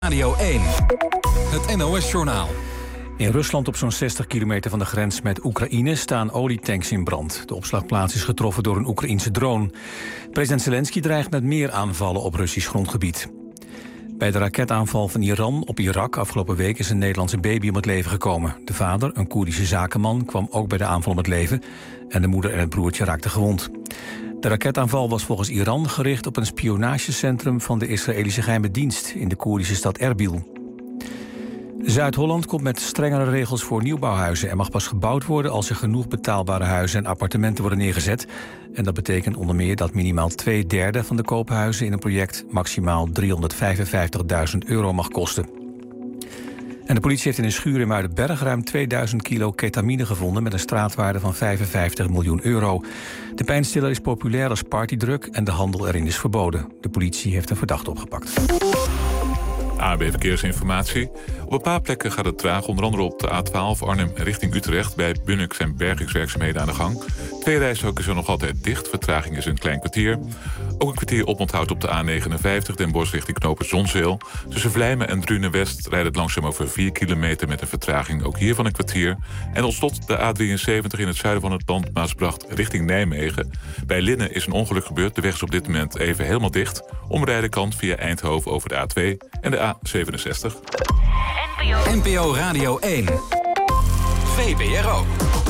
Radio 1, het NOS-journaal. In Rusland op zo'n 60 kilometer van de grens met Oekraïne staan olietanks in brand. De opslagplaats is getroffen door een Oekraïense drone. President Zelensky dreigt met meer aanvallen op Russisch grondgebied. Bij de raketaanval van Iran op Irak afgelopen week is een Nederlandse baby om het leven gekomen. De vader, een Koerdische zakenman, kwam ook bij de aanval om het leven. En de moeder en het broertje raakten gewond. De raketaanval was volgens Iran gericht op een spionagecentrum van de Israëlische geheime dienst in de Koerdische stad Erbil. Zuid-Holland komt met strengere regels voor nieuwbouwhuizen. Er mag pas gebouwd worden als er genoeg betaalbare huizen en appartementen worden neergezet. En dat betekent onder meer dat minimaal 2/3 van de koophuizen in een project maximaal €355.000 mag kosten. En de politie heeft in een schuur in Muidenberg ruim 2000 kilo ketamine gevonden met een straatwaarde van €55 miljoen. De pijnstiller is populair als partydrug en de handel erin is verboden. De politie heeft een verdachte opgepakt. ANWB Verkeersinformatie. Op een paar plekken gaat het traag, onder andere op de A12 Arnhem richting Utrecht. Bij Bunnik zijn bergingswerkzaamheden aan de gang. 2 rijstroken zijn nog altijd dicht, vertraging is een klein kwartier. Ook een kwartier oponthoud op de A59 Den Bosch richting knopen Zonzeel. Tussen Vlijmen en Drunen-West rijdt het langzaam over 4 kilometer met een vertraging ook hier van een kwartier. En tot slot de A73 in het zuiden van het land Maasbracht richting Nijmegen. Bij Linnen is een ongeluk gebeurd, de weg is op dit moment even helemaal dicht. Omrijden kan via Eindhoven over de A2 en de A67. NPO Radio 1. VPRO.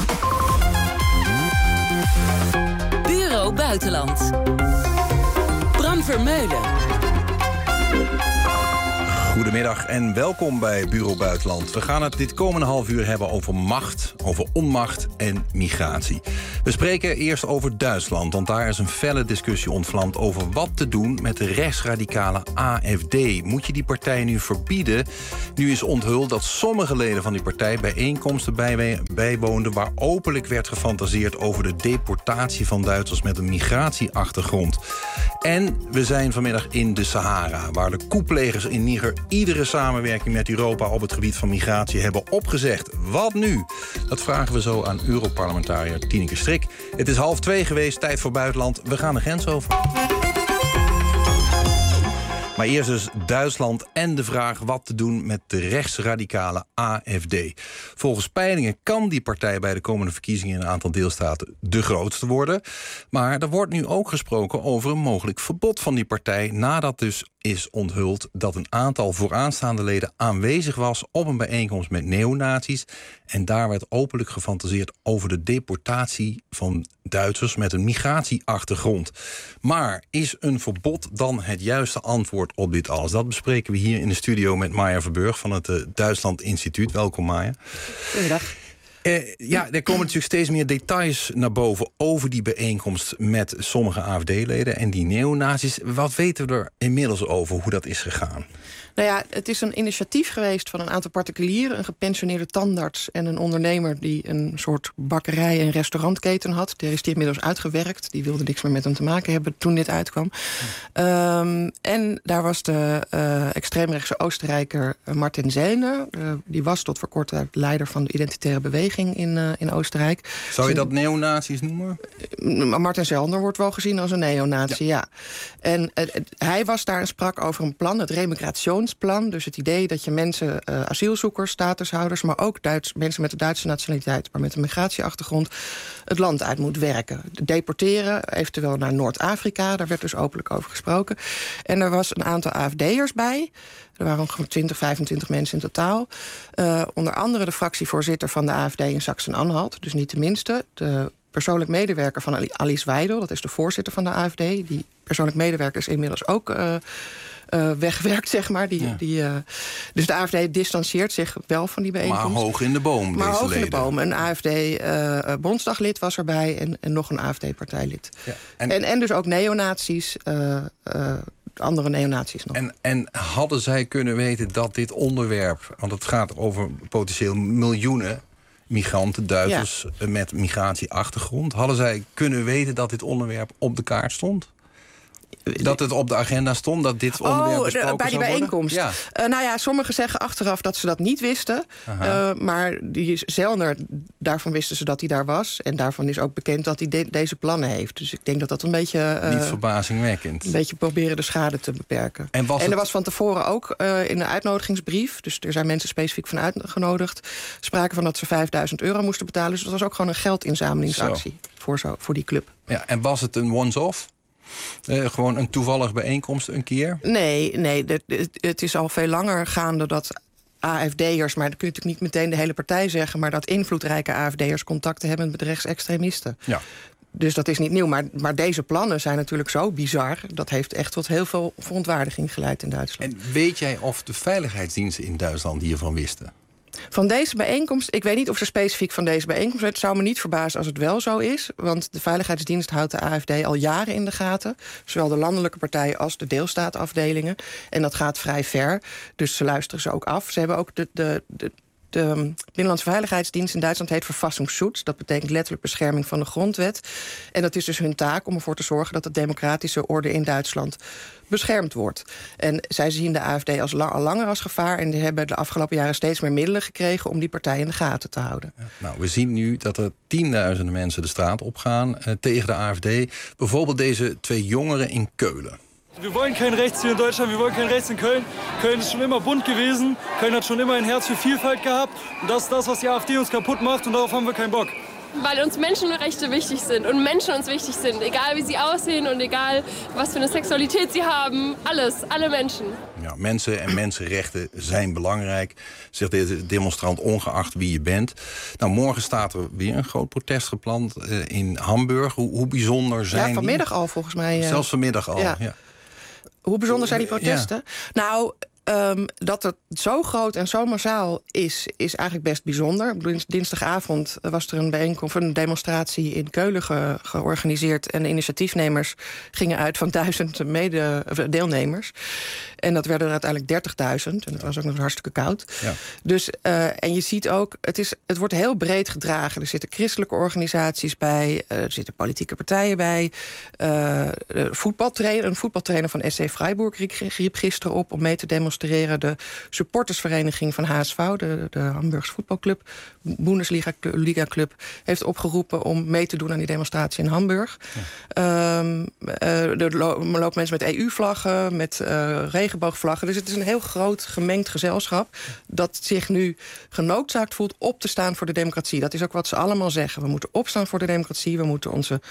Bureau Buitenland. Bram Vermeulen. Goedemiddag en welkom bij Bureau Buitenland. We gaan het dit komende half uur hebben over macht, over onmacht en migratie. We spreken eerst over Duitsland, want daar is een felle discussie ontvlamd over wat te doen met de rechtsradicale AfD. Moet je die partij nu verbieden? Nu is onthuld dat sommige leden van die partij bijeenkomsten bijwoonden waar openlijk werd gefantaseerd over de deportatie van Duitsers met een migratieachtergrond. En we zijn vanmiddag in de Sahara, waar de koeplegers in Niger iedere samenwerking met Europa op het gebied van migratie hebben opgezegd. Wat nu? Dat vragen we zo aan Europarlementariër Tineke Strik. Het is 1:30 geweest, tijd voor buitenland. We gaan de grens over. Maar eerst dus Duitsland en de vraag wat te doen met de rechtsradicale AfD. Volgens peilingen kan die partij bij de komende verkiezingen in een aantal deelstaten de grootste worden. Maar er wordt nu ook gesproken over een mogelijk verbod van die partij, nadat dus is onthuld dat een aantal vooraanstaande leden aanwezig was op een bijeenkomst met neonazies. En daar werd openlijk gefantaseerd over de deportatie van Duitsers met een migratieachtergrond. Maar is een verbod dan het juiste antwoord op dit alles? Dat bespreken we hier in de studio met Maya Verburg van het Duitsland Instituut. Welkom, Maya. Goedendag. Ja, er komen natuurlijk steeds meer details naar boven over die bijeenkomst met sommige AfD-leden en die neonazies. Wat weten we er inmiddels over hoe dat is gegaan? Nou ja, het is een initiatief geweest van een aantal particulieren, een gepensioneerde tandarts en een ondernemer die een soort bakkerij- en restaurantketen had. Die is inmiddels uitgewerkt. Die wilde niks meer met hem te maken hebben toen dit uitkwam. En daar was de extreemrechtse Oostenrijker Martin Sellner. Die was tot voor kort tijd leider van de identitaire beweging in Oostenrijk. Zou je dat neonazies noemen? Martin Sellner wordt wel gezien als een neonazi, ja. En hij was daar en sprak over een plan, het remigrationsplan. Dus het idee dat je mensen, asielzoekers, statushouders, maar ook mensen met de Duitse nationaliteit, maar met een migratieachtergrond, het land uit moet werken. Deporteren, eventueel naar Noord-Afrika, daar werd dus openlijk over gesproken. En er was een aantal AfD'ers bij. Er waren ongeveer 20-25 mensen in totaal. Onder andere de fractievoorzitter van de AfD in Sachsen-Anhalt, dus niet de minste. De persoonlijk medewerker van Alice Weidel, dat is de voorzitter van de AfD. Die persoonlijk medewerker is inmiddels ook weggewerkt, zeg maar. Dus de AfD distancieert zich wel van die bijeenkomst. Maar hoog in de boom, maar deze hoog leden. in de boom. Een AfD-bondsdaglid was erbij en nog een AfD-partijlid. Ja. En dus ook neonazies, andere neonazies nog. En hadden zij kunnen weten dat dit onderwerp, want het gaat over potentieel miljoenen migranten, Duitsers met migratieachtergrond, hadden zij kunnen weten dat dit onderwerp op de kaart stond? Dat het op de agenda stond, dat dit onderwerp besproken bij die zou bijeenkomst. Ja. Sommigen zeggen achteraf dat ze dat niet wisten. Maar die Zellner, daarvan wisten ze dat hij daar was. En daarvan is ook bekend dat hij deze plannen heeft. Dus ik denk dat dat een beetje... niet verbazingwekkend. Een beetje proberen de schade te beperken. En er was van tevoren ook in de uitnodigingsbrief... dus er zijn mensen specifiek van uitgenodigd... sprake van dat ze €5.000 moesten betalen. Dus dat was ook gewoon een geldinzamelingsactie voor die club. Ja, en was het een once-off? Gewoon een toevallige bijeenkomst een keer? Nee, het is al veel langer gaande dat AFD'ers... maar dat kun je natuurlijk niet meteen de hele partij zeggen... maar dat invloedrijke AFD'ers contacten hebben met rechtsextremisten. Ja. Dus dat is niet nieuw. Maar deze plannen zijn natuurlijk zo bizar... dat heeft echt tot heel veel verontwaardiging geleid in Duitsland. En weet jij of de veiligheidsdiensten in Duitsland hiervan wisten? Van deze bijeenkomst, ik weet niet of ze specifiek van deze bijeenkomst... het zou me niet verbazen als het wel zo is. Want de Veiligheidsdienst houdt de AFD al jaren in de gaten. Zowel de landelijke partijen als de deelstaatafdelingen. En dat gaat vrij ver. Dus ze luisteren ze ook af. Ze hebben ook de Binnenlandse Veiligheidsdienst in Duitsland heet Verfassungsschutz. Dat betekent letterlijk bescherming van de grondwet. En dat is dus hun taak om ervoor te zorgen... dat de democratische orde in Duitsland beschermd wordt. En zij zien de AFD al langer als gevaar... en die hebben de afgelopen jaren steeds meer middelen gekregen... om die partij in de gaten te houden. Nou, we zien nu dat er tienduizenden mensen de straat opgaan tegen de AFD. Bijvoorbeeld deze 2 jongeren in Keulen. Wir wollen kein Rechts hier in Deutschland, wir wollen kein Rechts in Köln. Köln ist schon immer bunt gewesen, Köln hat schon immer ein Herz für Vielfalt gehabt. Und das ist das, was die AfD uns kaputt macht und darauf haben wir keinen Bock. Weil uns Menschenrechte wichtig sind und Menschen uns wichtig sind. Egal wie sie aussehen und egal was für eine Sexualität sie haben. Alles, alle Menschen. Ja, mensen en mensenrechten zijn belangrijk, zegt deze demonstrant, ongeacht wie je bent. Nou, morgen staat er weer een groot protest gepland in Hamburg. Hoe bijzonder zijn die? Ja, vanmiddag al volgens mij. Zelfs vanmiddag al, ja. Hoe bijzonder zijn die protesten? Ja. Nou, dat het zo groot en zo massaal is eigenlijk best bijzonder. Dinsdagavond was er een demonstratie in Keulen georganiseerd... en de initiatiefnemers gingen uit van 1000 deelnemers. En dat werden er uiteindelijk 30.000. En het was ook nog hartstikke koud. Ja. Dus, en je ziet ook, het wordt heel breed gedragen. Er zitten christelijke organisaties bij, er zitten politieke partijen bij. Een voetbaltrainer van SC Freiburg riep gisteren op om mee te demonstreren. De supportersvereniging van HSV, de Hamburgse voetbalclub, Bundesliga Club, heeft opgeroepen om mee te doen aan die demonstratie in Hamburg. Ja. Er lopen mensen met EU-vlaggen, met regenboogvlaggen. Dus het is een heel groot gemengd gezelschap dat zich nu genoodzaakt voelt op te staan voor de democratie. Dat is ook wat ze allemaal zeggen. We moeten opstaan voor de democratie. We moeten onze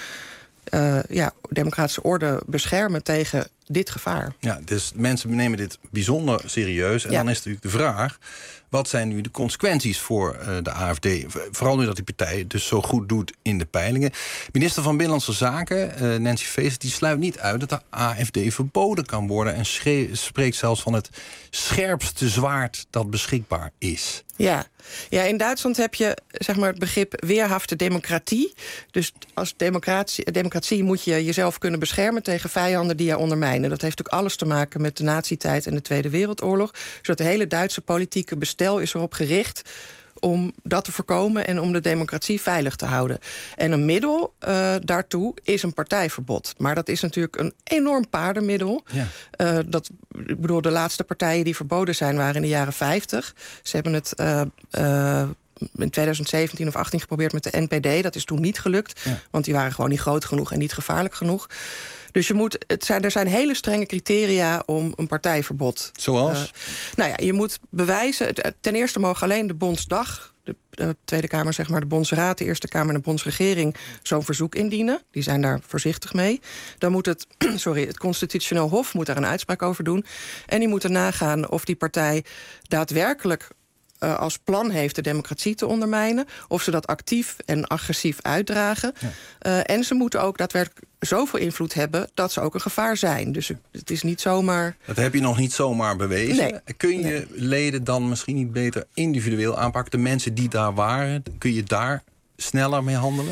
democratische orde beschermen tegen dit gevaar. Ja, dus mensen nemen dit bijzonder serieus. En dan is natuurlijk de vraag, wat zijn nu de consequenties voor de AFD? Vooral nu dat die partij het dus zo goed doet in de peilingen. Minister van Binnenlandse Zaken, Nancy Faeser, die sluit niet uit dat de AFD verboden kan worden en spreekt zelfs van het scherpste zwaard dat beschikbaar is. Ja, in Duitsland heb je het begrip weerhafte democratie. Dus als democratie moet je jezelf kunnen beschermen tegen vijanden die je ondermijnen. Dat heeft natuurlijk alles te maken met de nazi-tijd en de Tweede Wereldoorlog. Zodat de hele Duitse politieke bestel is erop gericht om dat te voorkomen en om de democratie veilig te houden. En een middel daartoe is een partijverbod. Maar dat is natuurlijk een enorm paardenmiddel. Ja. De laatste partijen die verboden zijn waren in de jaren 50. Ze hebben het in 2017 of 18 geprobeerd met de NPD. Dat is toen niet gelukt, want die waren gewoon niet groot genoeg en niet gevaarlijk genoeg. Dus er zijn hele strenge criteria om een partijverbod. Zoals? Je moet bewijzen. Ten eerste mogen alleen de Bondsdag, de Tweede Kamer, de Bondsraad, de Eerste Kamer en de Bondsregering zo'n verzoek indienen. Die zijn daar voorzichtig mee. Dan moet het Constitutioneel Hof moet daar een uitspraak over doen. En die moeten nagaan of die partij daadwerkelijk als plan heeft de democratie te ondermijnen, of ze dat actief en agressief uitdragen. Ja. En ze moeten ook daadwerkelijk zoveel invloed hebben dat ze ook een gevaar zijn. Dus het is niet zomaar. Dat heb je nog niet zomaar bewezen. Nee. Kun je leden dan misschien niet beter individueel aanpakken? De mensen die daar waren, kun je daar sneller mee handelen?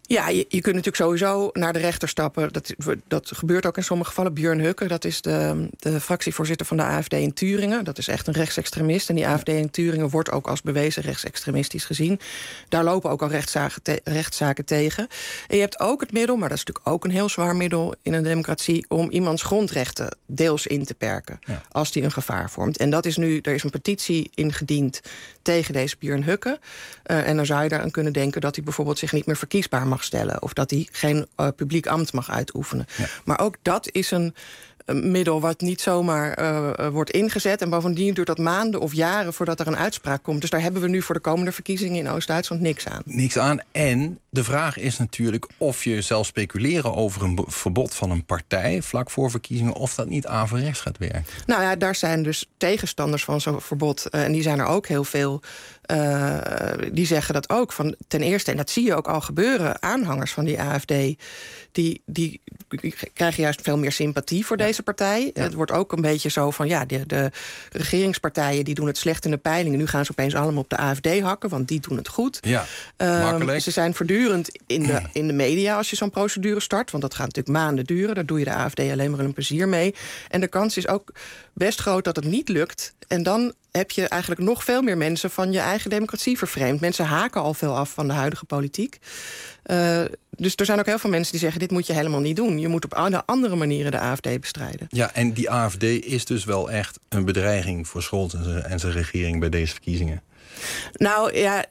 Ja, je kunt natuurlijk sowieso naar de rechter stappen. Dat gebeurt ook in sommige gevallen. Björn Hukke, dat is de fractievoorzitter van de AFD in Turingen. Dat is echt een rechtsextremist. En die AFD in Turingen wordt ook als bewezen rechtsextremistisch gezien. Daar lopen ook al rechtszaken tegen. En je hebt ook het middel, maar dat is natuurlijk ook een heel zwaar middel in een democratie, om iemands grondrechten deels in te perken. Ja. Als die een gevaar vormt. En dat is nu, er is een petitie ingediend tegen deze Björn Hukke. En dan zou je daaraan kunnen denken dat hij bijvoorbeeld zich niet meer verkiesbaar mag stellen. Of dat hij geen publiek ambt mag uitoefenen. Ja. Maar ook dat is een middel wat niet zomaar wordt ingezet. En bovendien duurt dat maanden of jaren voordat er een uitspraak komt. Dus daar hebben we nu voor de komende verkiezingen in Oost-Duitsland niks aan. Niks aan. En de vraag is natuurlijk of je zelf speculeren over een verbod van een partij vlak voor verkiezingen, of dat niet averechts gaat werken. Nou ja, daar zijn dus tegenstanders van zo'n verbod. En die zijn er ook heel veel. Die zeggen dat ook. Ten eerste, en dat zie je ook al gebeuren, aanhangers van die AFD, die krijgen juist veel meer sympathie voor deze partij. Ja. Het wordt ook een beetje zo van, ja, de regeringspartijen die doen het slecht in de peilingen. Nu gaan ze opeens allemaal op de AFD hakken, want die doen het goed. Ja, makkelijk. Ze zijn voortdurend in de media als je zo'n procedure start, want dat gaat natuurlijk maanden duren. Daar doe je de AFD alleen maar een plezier mee. En de kans is ook best groot dat het niet lukt. En dan heb je eigenlijk nog veel meer mensen van je eigen democratie vervreemd. Mensen haken al veel af van de huidige politiek. Dus er zijn ook heel veel mensen die zeggen, dit moet je helemaal niet doen. Je moet op andere manieren de AFD bestrijden. Ja, en die AFD is dus wel echt een bedreiging voor Scholz en zijn regering bij deze verkiezingen. Nou ja,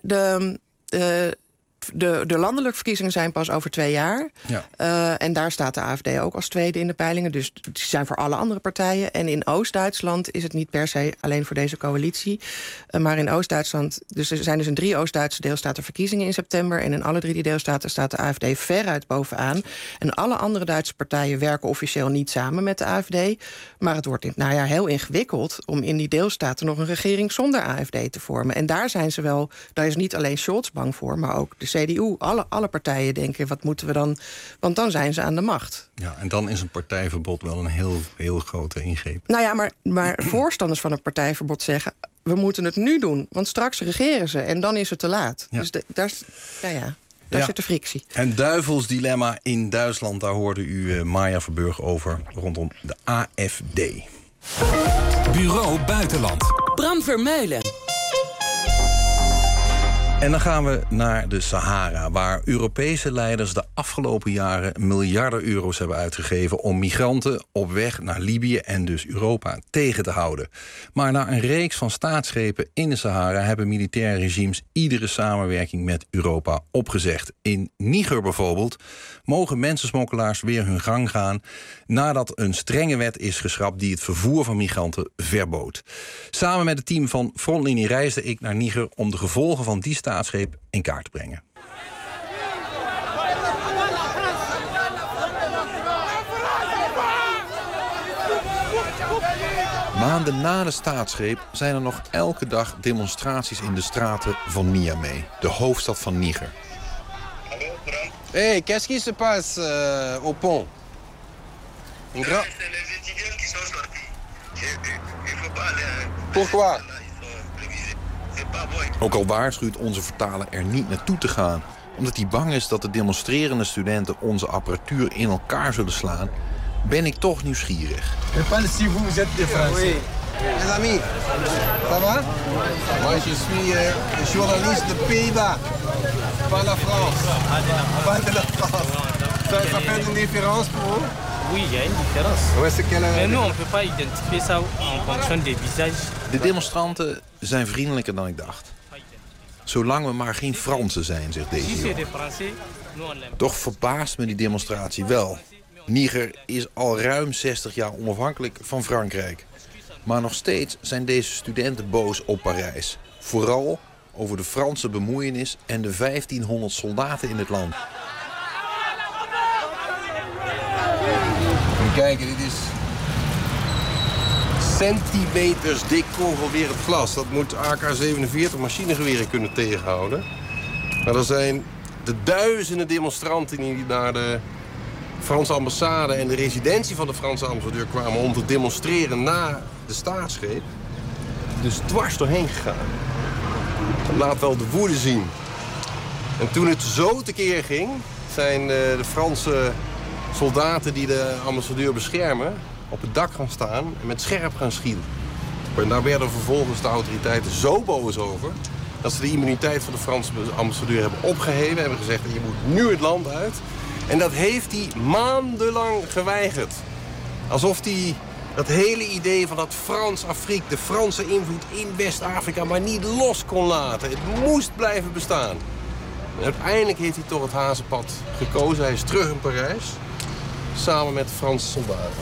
de landelijke verkiezingen zijn pas over 2 jaar. Ja. En daar staat de AFD ook als tweede in de peilingen. Dus die zijn voor alle andere partijen. En in Oost-Duitsland is het niet per se alleen voor deze coalitie. Maar in Oost-Duitsland, dus er zijn dus in 3 Oost-Duitse deelstaten verkiezingen in september. En in alle 3 die deelstaten staat de AFD veruit bovenaan. En alle andere Duitse partijen werken officieel niet samen met de AFD. Maar het wordt heel ingewikkeld om in die deelstaten nog een regering zonder AFD te vormen. En daar zijn ze wel, daar is niet alleen Scholz bang voor, maar ook de CDU, alle partijen denken, wat moeten we dan? Want dan zijn ze aan de macht. Ja, en dan is een partijverbod wel een heel grote ingreep. Nou ja, maar voorstanders van een partijverbod zeggen, we moeten het nu doen, want straks regeren ze en dan is het te laat. Ja. Dus daar zit de frictie. En duivels dilemma in Duitsland, daar hoorde u Maya Verburg over rondom de AFD. Bureau Buitenland. Bram Vermeulen. En dan gaan we naar de Sahara, waar Europese leiders de afgelopen jaren miljarden euro's hebben uitgegeven om migranten op weg naar Libië en dus Europa tegen te houden. Maar na een reeks van staatsgrepen in de Sahara hebben militaire regimes iedere samenwerking met Europa opgezegd. In Niger bijvoorbeeld mogen mensensmokkelaars weer hun gang gaan nadat een strenge wet is geschrapt die het vervoer van migranten verbood. Samen met het team van Frontlinie reisde ik naar Niger om de gevolgen van die staatsgreep in kaart te brengen. Maanden na de staatsgreep zijn er nog elke dag demonstraties in de straten van Niamey, de hoofdstad van Niger. Hey, qu'est-ce qui se passe au pont? Pourquoi? Ook al waarschuwt onze vertaler er niet naartoe te gaan, omdat hij bang is dat de demonstrerende studenten onze apparatuur in elkaar zullen slaan, ben ik toch nieuwsgierig. Si vous êtes des Français. Mes amis, ça va? Moi je suis journaliste de Pays-Bas, pas la France. Pas de la France. Ça fait une différence pour vous? Oui, il y a une différence. Ouais, c'est quelle... Mais nous, on ne peut pas identifier ça en fonction des visages. De demonstranten zijn vriendelijker dan ik dacht. Zolang we maar geen Fransen zijn, zegt deze jongen. Toch verbaast me die demonstratie wel. Niger is al ruim 60 jaar onafhankelijk van Frankrijk. Maar nog steeds zijn deze studenten boos op Parijs. Vooral over de Franse bemoeienis en de 1500 soldaten in het land. Kijk, dit is centimeters dik congewerend glas. Dat moet AK-47 machinegeweren kunnen tegenhouden. Maar er zijn de duizenden demonstranten die naar de Franse ambassade en de residentie van de Franse ambassadeur kwamen om te demonstreren na de staatsgreep. Dus dwars doorheen gegaan. Dat laat wel de woede zien. En toen het zo tekeer ging, zijn de Franse soldaten die de ambassadeur beschermen op het dak gaan staan en met scherp gaan schieten. En daar werden vervolgens de autoriteiten zo boos over dat ze de immuniteit van de Franse ambassadeur hebben opgeheven. Hebben gezegd, je moet nu het land uit. En dat heeft hij maandenlang geweigerd. Alsof hij dat hele idee van dat Frans-Afrique, de Franse invloed in West-Afrika, maar niet los kon laten. Het moest blijven bestaan. En uiteindelijk heeft hij toch het hazenpad gekozen. Hij is terug in Parijs, samen met de Franse soldaten.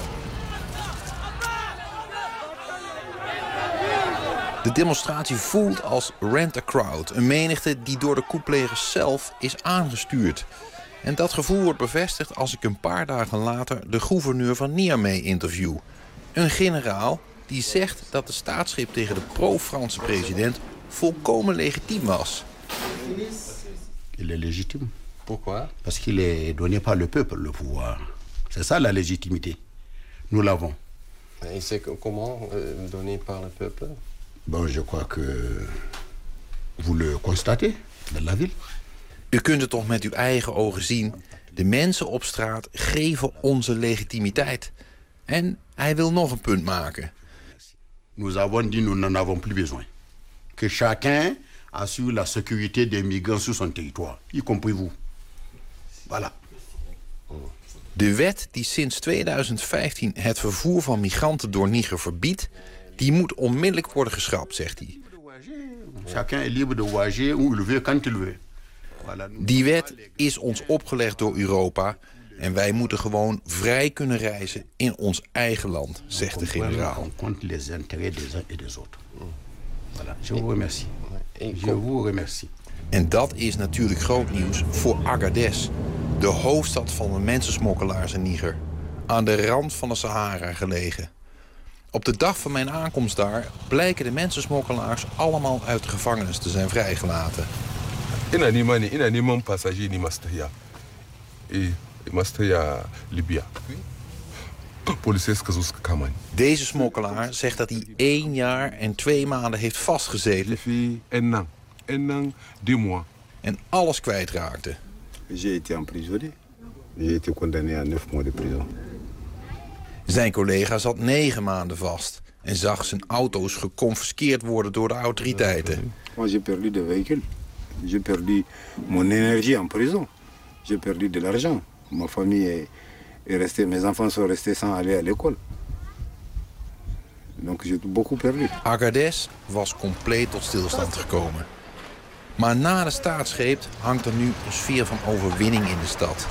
De demonstratie voelt als rent a crowd. Een menigte die door de coupplegers zelf is aangestuurd. En dat gevoel wordt bevestigd als ik een paar dagen later de gouverneur van Niamey interview. Een generaal die zegt dat de staatsgreep tegen de pro-Franse president volkomen legitiem was. Il est légitime. Pourquoi? Parce qu'il est donné par le peuple, le pouvoir. C'est ça la légitimité. Nous l'avons. Et c'est comment donné par le peuple? Bon, je crois que vous le constatez dans la ville. U kunt het toch met uw eigen ogen zien. De mensen op straat geven onze legitimiteit. En hij wil nog een punt maken. Nous avons dit nous n'en avons plus besoin. Que chacun assure la sécurité des migrants sur son territoire, y compris vous. Voilà. De wet die sinds 2015 het vervoer van migranten door Niger verbiedt, die moet onmiddellijk worden geschrapt, zegt hij. Chacun est libre de voyager où il veut, quand il veut. Die wet is ons opgelegd door Europa en wij moeten gewoon vrij kunnen reizen in ons eigen land, zegt de generaal. En dat is natuurlijk groot nieuws voor Agadez, de hoofdstad van de mensensmokkelaars in Niger, aan de rand van de Sahara gelegen. Op de dag van mijn aankomst daar blijken de mensensmokkelaars allemaal uit de gevangenis te zijn vrijgelaten. Ina neman passagier ni Mastaya. Mastaya Libya. Politie suka zo suka kama ni. Deze smokkelaar zegt dat hij 1 jaar en 2 maanden heeft vastgezeten. En alles kwijtraakte. J'ai été emprisonné. J'ai été condamné à 9 mois de prison. Zijn collega zat 9 maanden vast en zag zijn auto's geconfiskeerd worden door de autoriteiten. Moi j'ai perdu de véhicules. J'ai perdu mon énergie en prison. J'ai perdu de l'argent. Ma famille est restée, mes enfants sont restés sans aller à l'école. Donc j'ai beaucoup perdu. Agadez was compleet tot stilstand gekomen. Maar na de staatsgreep hangt er nu een sfeer van overwinning in de stad.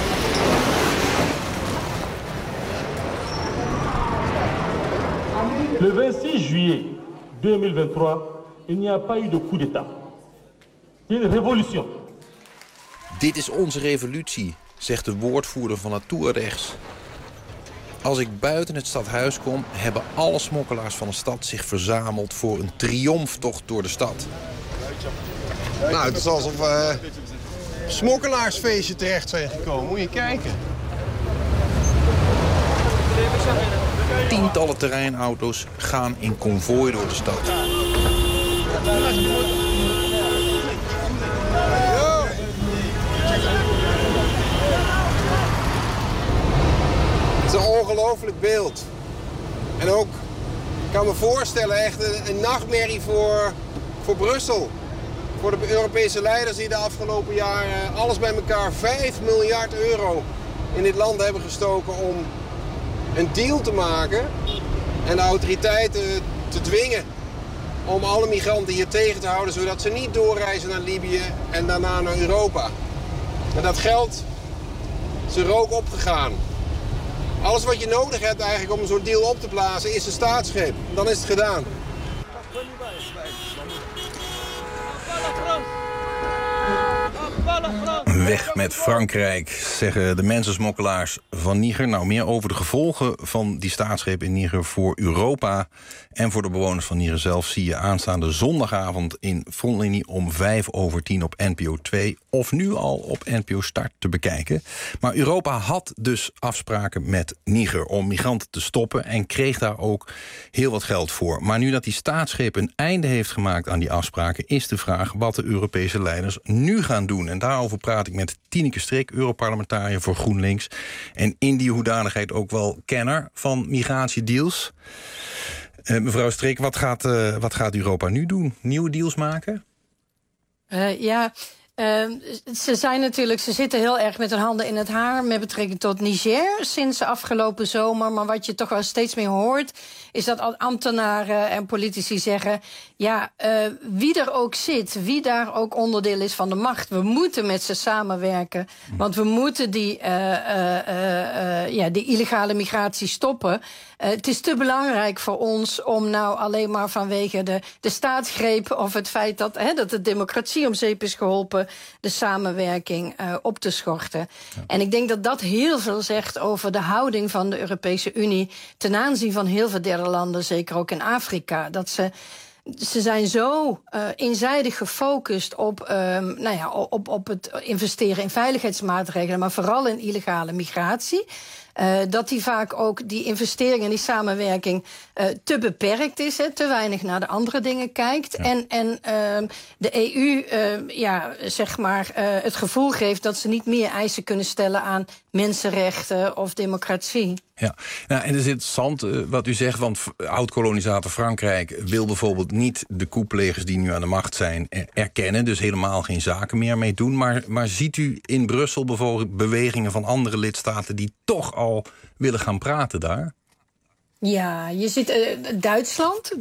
Le 26 juillet 2023, il n'y a pas eu de coup d'État. Une révolution. Dit is onze revolutie, zegt de woordvoerder van het Tuaregs. Als ik buiten het stadhuis kom, hebben alle smokkelaars van de stad zich verzameld voor een triomftocht door de stad. Nou, het is alsof we smokkelaarsfeestje terecht zijn gekomen. Moet je kijken. Tientallen terreinauto's gaan in konvooi door de stad. Het is een ongelooflijk beeld. En ook, ik kan me voorstellen, echt een nachtmerrie voor Brussel. Voor de Europese leiders die de afgelopen jaren alles bij elkaar 5 miljard euro in dit land hebben gestoken om een deal te maken en de autoriteiten te dwingen om alle migranten hier tegen te houden, zodat ze niet doorreizen naar Libië en daarna naar Europa. En dat geld is er ook opgegaan. Alles wat je nodig hebt eigenlijk om zo'n deal op te blazen is een staatsgreep. Dan is het gedaan. Weg met Frankrijk, zeggen de mensensmokkelaars van Niger. Nou, meer over de gevolgen van die staatsgreep in Niger voor Europa en voor de bewoners van Niger zelf zie je aanstaande zondagavond in Frontlinie om 5:10 op NPO 2 of nu al op NPO Start te bekijken. Maar Europa had dus afspraken met Niger om migranten te stoppen en kreeg daar ook heel wat geld voor. Maar nu dat die staatsgreep een einde heeft gemaakt aan die afspraken, is de vraag wat de Europese leiders nu gaan doen. doen. En daarover praat ik met Tineke Strik, Europarlementariër voor GroenLinks. En in die hoedanigheid ook wel kenner van migratiedeals. Mevrouw Strik, wat gaat Europa nu doen? Nieuwe deals maken? Ze zitten heel erg met hun handen in het haar met betrekking tot Niger sinds de afgelopen zomer. Maar wat je toch wel steeds meer hoort, is dat ambtenaren en politici zeggen, wie er ook zit, wie daar ook onderdeel is van de macht, we moeten met ze samenwerken. Want we moeten die illegale migratie stoppen. Het is te belangrijk voor ons om nou alleen maar vanwege de staatsgreep of het feit dat de democratie om zeep is geholpen, de samenwerking op te schorten. Ja. En ik denk dat dat heel veel zegt over de houding van de Europese Unie ten aanzien van heel veel derde landen, zeker ook in Afrika. Dat ze zijn zo eenzijdig gefocust op het investeren in veiligheidsmaatregelen, maar vooral in illegale migratie. Dat die vaak ook die investering en die samenwerking te beperkt is, te weinig naar de andere dingen kijkt. Ja. En de EU het gevoel geeft dat ze niet meer eisen kunnen stellen aan mensenrechten of democratie. Ja, en het is interessant wat u zegt, want oud-kolonisator Frankrijk wil bijvoorbeeld niet de coupplegers die nu aan de macht zijn erkennen, dus helemaal geen zaken meer mee doen. Maar ziet u in Brussel bijvoorbeeld bewegingen van andere lidstaten die toch al willen gaan praten daar? Ja, je ziet Duitsland,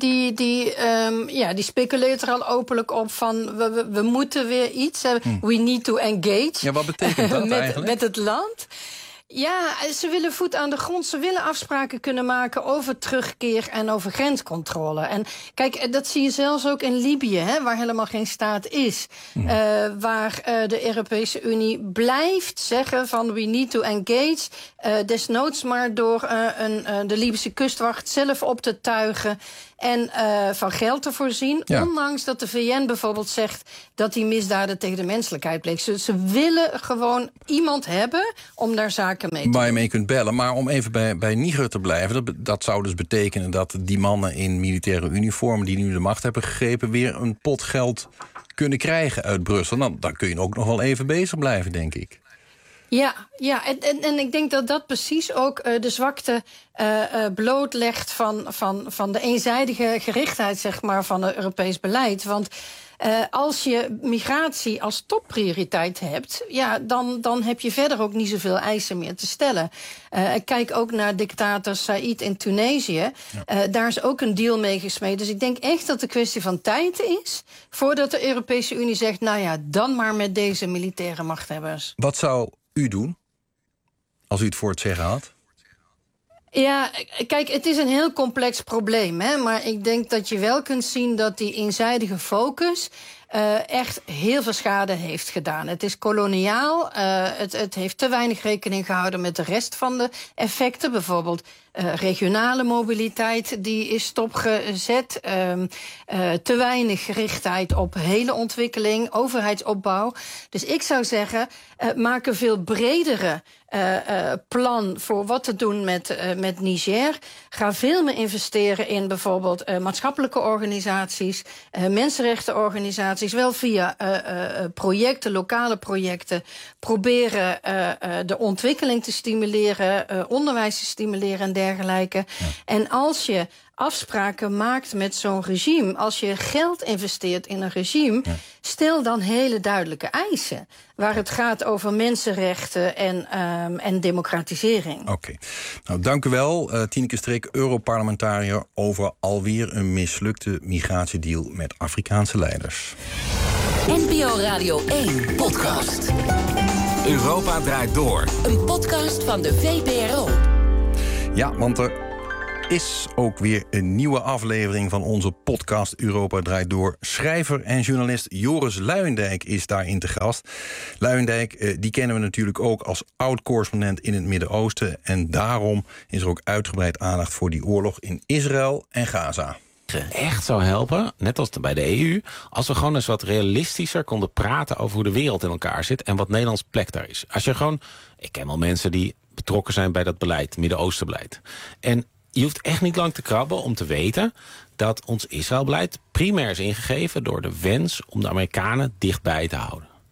die speculeert er al openlijk op van we moeten weer iets. We need to engage. Ja, wat betekent dat eigenlijk? Met het land. Ja, ze willen voet aan de grond. Ze willen afspraken kunnen maken over terugkeer en over grenscontrole. En kijk, dat zie je zelfs ook in Libië, waar helemaal geen staat is. Waar de Europese Unie blijft zeggen van we need to engage. Desnoods maar door de Libische kustwacht zelf op te tuigen en van geld te voorzien. Ja. Ondanks dat de VN bijvoorbeeld zegt dat die misdaden tegen de menselijkheid bleek. Ze willen gewoon iemand hebben om daar zaken mee te doen. Waar je mee kunt bellen. Maar om even bij Niger te blijven, dat zou dus betekenen dat die mannen in militaire uniformen die nu de macht hebben gegrepen weer een pot geld kunnen krijgen uit Brussel. Nou, dan kun je ook nog wel even bezig blijven, denk ik. Ja, en ik denk dat dat precies ook de zwakte blootlegt van de eenzijdige gerichtheid, zeg maar, van het Europees beleid. Want als je migratie als topprioriteit hebt, dan heb je verder ook niet zoveel eisen meer te stellen. Kijk ook naar dictator Saïd in Tunesië. Ja. Daar is ook een deal mee gesmeed. Dus ik denk echt dat het een kwestie van tijd is voordat de Europese Unie zegt, dan maar met deze militaire machthebbers. Wat zou u doen als u het voor het zeggen had? Ja, kijk, het is een heel complex probleem, maar ik denk dat je wel kunt zien dat die eenzijdige focus echt heel veel schade heeft gedaan. Het is koloniaal, het heeft te weinig rekening gehouden met de rest van de effecten. Bijvoorbeeld regionale mobiliteit, die is stopgezet. Te weinig gerichtheid op hele ontwikkeling, overheidsopbouw. Dus ik zou zeggen, maak een veel bredere plan voor wat te doen met Niger. Ga veel meer investeren in bijvoorbeeld maatschappelijke organisaties, mensenrechtenorganisaties, wel via projecten, lokale projecten, proberen de ontwikkeling te stimuleren, onderwijs te stimuleren en dergelijke. Ja. En als je afspraken maakt met zo'n regime, als je geld investeert in een regime, stel dan hele duidelijke eisen waar het gaat over mensenrechten en democratisering. Oké. Nou, dank u wel, Tineke Strik, Europarlementariër, over alweer een mislukte migratiedeal met Afrikaanse leiders. NPO Radio 1 podcast. Europa draait door. Een podcast van de VPRO. Ja, want er is ook weer een nieuwe aflevering van onze podcast Europa draait door. Schrijver en journalist Joris Luijendijk is daarin te gast. Luijendijk, die kennen we natuurlijk ook als oud-correspondent in het Midden-Oosten. En daarom is er ook uitgebreid aandacht voor die oorlog in Israël en Gaza. Echt zou helpen, net als bij de EU, als we gewoon eens wat realistischer konden praten over hoe de wereld in elkaar zit en wat Nederlands plek daar is. Als je gewoon, ik ken wel mensen die betrokken zijn bij dat beleid, Midden-Oostenbeleid. En je hoeft echt niet lang te krabben om te weten dat ons Israëlbeleid primair is ingegeven door de wens om de Amerikanen dichtbij te houden.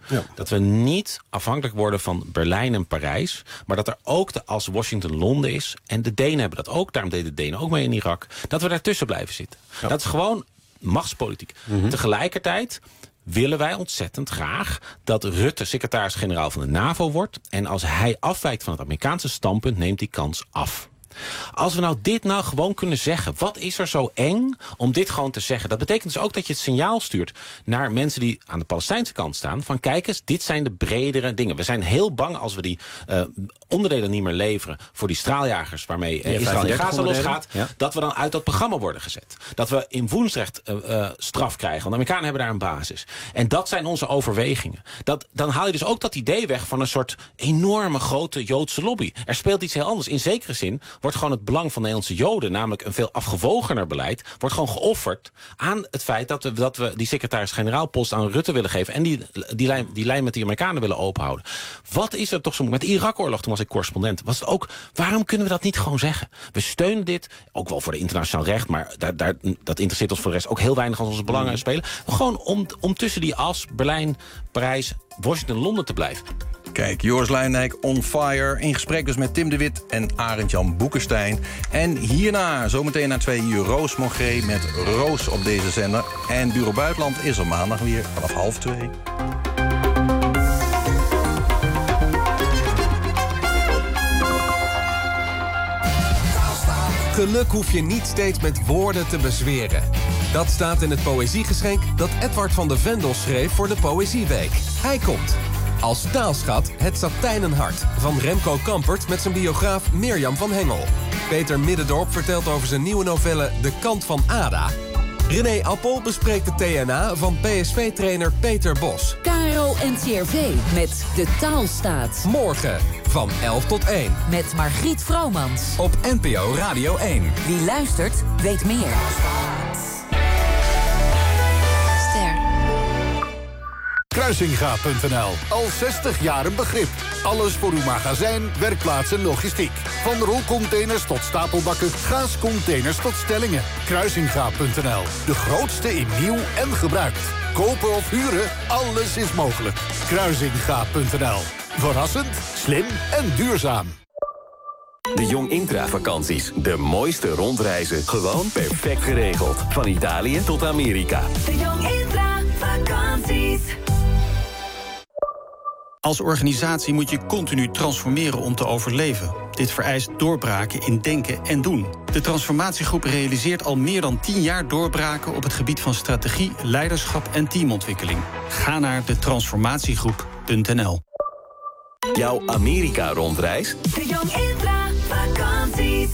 Ja. Dat we niet afhankelijk worden van Berlijn en Parijs. Maar dat er ook de as Washington-Londen is. En de Denen hebben dat ook. Daarom deden de Denen ook mee in Irak. Dat we daartussen blijven zitten. Ja. Dat is gewoon machtspolitiek. Tegelijkertijd willen wij ontzettend graag dat Rutte secretaris-generaal van de NAVO wordt. En als hij afwijkt van het Amerikaanse standpunt, neemt die kans af. Als we dit gewoon kunnen zeggen, wat is er zo eng om dit gewoon te zeggen? Dat betekent dus ook dat je het signaal stuurt naar mensen die aan de Palestijnse kant staan. Van kijk eens, dit zijn de bredere dingen. We zijn heel bang als we die onderdelen niet meer leveren voor die straaljagers waarmee Israël in Gaza losgaat. Ja. Dat we dan uit dat programma worden gezet. Dat we in woensrecht straf krijgen. Want de Amerikanen hebben daar een basis. En dat zijn onze overwegingen. Dan haal je dus ook dat idee weg van een soort enorme grote Joodse lobby. Er speelt iets heel anders. In zekere zin wordt gewoon het belang van Nederlandse Joden, namelijk een veel afgewogener beleid, wordt gewoon geofferd aan het feit dat we die secretaris-generaalpost aan Rutte willen geven en die lijn met die Amerikanen willen openhouden. Wat is er toch zo met de Irak-oorlog, toen was ik correspondent, was het ook, waarom kunnen we dat niet gewoon zeggen? We steunen dit, ook wel voor de internationaal recht, maar dat interesseert ons voor de rest ook heel weinig als onze belangen spelen. Gewoon om tussen die as, Berlijn, Parijs, Washington, Londen te blijven. Kijk, Joris Luijendijk on fire. In gesprek dus met Tim de Wit en Arend-Jan Boekenstein. En hierna, zometeen na 2 uur, Roos Mogré met Roos op deze zender. En Bureau Buitenland is er maandag weer vanaf 1:30. Geluk hoef je niet steeds met woorden te bezweren. Dat staat in het poëziegeschenk dat Edward van de Vendel schreef voor de Poëzieweek. Hij komt. Als taalschat Het Satijnen Hart van Remco Kampert met zijn biograaf Mirjam van Hengel. Peter Middendorp vertelt over zijn nieuwe novelle De Kant van Ada. René Appel bespreekt de TNA van PSV-trainer Peter Bos. KRO NCRV met De Taalstaat. Morgen van 11 tot 1. Met Margriet Vromans. Op NPO Radio 1. Wie luistert, weet meer. Kruisinga.nl. Al 60 jaar een begrip. Alles voor uw magazijn, werkplaats en logistiek. Van rolcontainers tot stapelbakken, gaascontainers tot stellingen. Kruisinga.nl. De grootste in nieuw en gebruikt. Kopen of huren, alles is mogelijk. Kruisinga.nl. Verrassend, slim en duurzaam. De Jong Intra-vakanties. De mooiste rondreizen. Gewoon perfect geregeld. Van Italië tot Amerika. De Jong Intra-vakanties. Als organisatie moet je continu transformeren om te overleven. Dit vereist doorbraken in denken en doen. De transformatiegroep realiseert al meer dan 10 jaar doorbraken op het gebied van strategie, leiderschap en teamontwikkeling. Ga naar detransformatiegroep.nl. Jouw Amerika-rondreis? De Jong Intra-vakanties.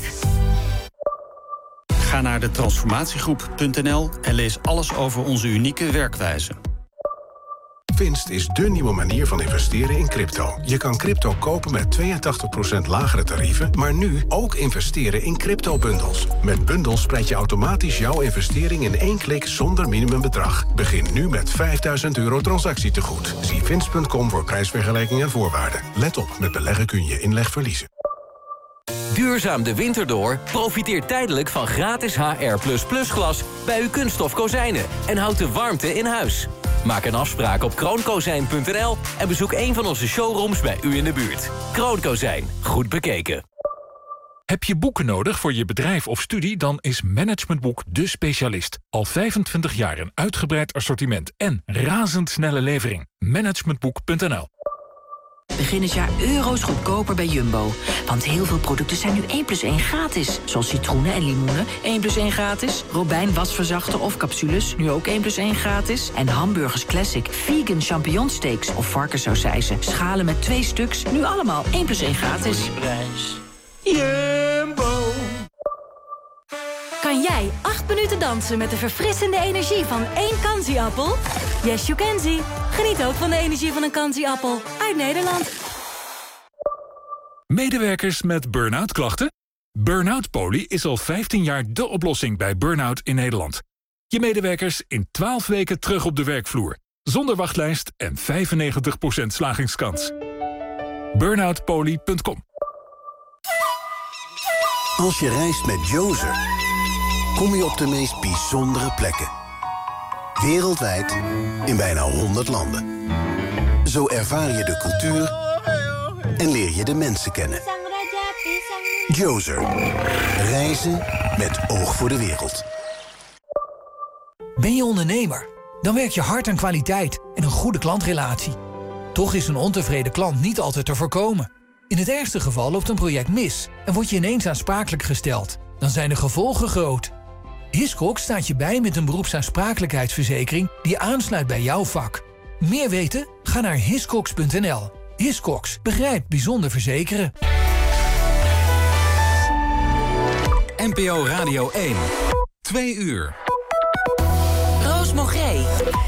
Ga naar detransformatiegroep.nl en lees alles over onze unieke werkwijze. Vinst is dé nieuwe manier van investeren in crypto. Je kan crypto kopen met 82% lagere tarieven, maar nu ook investeren in crypto-bundels. Met bundels spreid je automatisch jouw investering in 1 klik zonder minimumbedrag. Begin nu met €5.000 transactietegoed. Zie vinst.com voor prijsvergelijking en voorwaarden. Let op, met beleggen kun je inleg verliezen. Duurzaam de winter door? Profiteer tijdelijk van gratis HR++ glas bij uw kunststof kozijnen en houd de warmte in huis. Maak een afspraak op kroonkozijn.nl en bezoek een van onze showrooms bij u in de buurt. Kroonkozijn, goed bekeken. Heb je boeken nodig voor je bedrijf of studie? Dan is Managementboek de specialist. Al 25 jaar een uitgebreid assortiment en razendsnelle levering. Managementboek.nl. Begin het jaar euro's goedkoper bij Jumbo. Want heel veel producten zijn nu 1+1 gratis. Zoals citroenen en limoenen, 1+1 gratis. Robijn wasverzachter of capsules, nu ook 1+1 gratis. En Hamburgers Classic, vegan champignonsteaks of varkenssausijzen. Schalen met 2 stuks, nu allemaal 1+1 gratis. Jumbo. Kan jij 8 minuten dansen met de verfrissende energie van 1 Kanzi-appel? Yes, you can see. Geniet ook van de energie van een Kanzi-appel. Uit Nederland. Medewerkers met burn-out klachten? Burn-out Poly is al 15 jaar de oplossing bij burn-out in Nederland. Je medewerkers in 12 weken terug op de werkvloer. Zonder wachtlijst en 95% slagingskans. burnoutpoly.com. Als je reist met Jozer, kom je op de meest bijzondere plekken. Wereldwijd in bijna 100 landen. Zo ervaar je de cultuur en leer je de mensen kennen. Joser. Reizen met oog voor de wereld. Ben je ondernemer? Dan werk je hard aan kwaliteit en een goede klantrelatie. Toch is een ontevreden klant niet altijd te voorkomen. In het ergste geval loopt een project mis en word je ineens aansprakelijk gesteld. Dan zijn de gevolgen groot. Hiscox staat je bij met een beroepsaansprakelijkheidsverzekering die aansluit bij jouw vak. Meer weten? Ga naar hiscox.nl. Hiscox begrijpt bijzonder verzekeren. NPO Radio 1. 2 uur.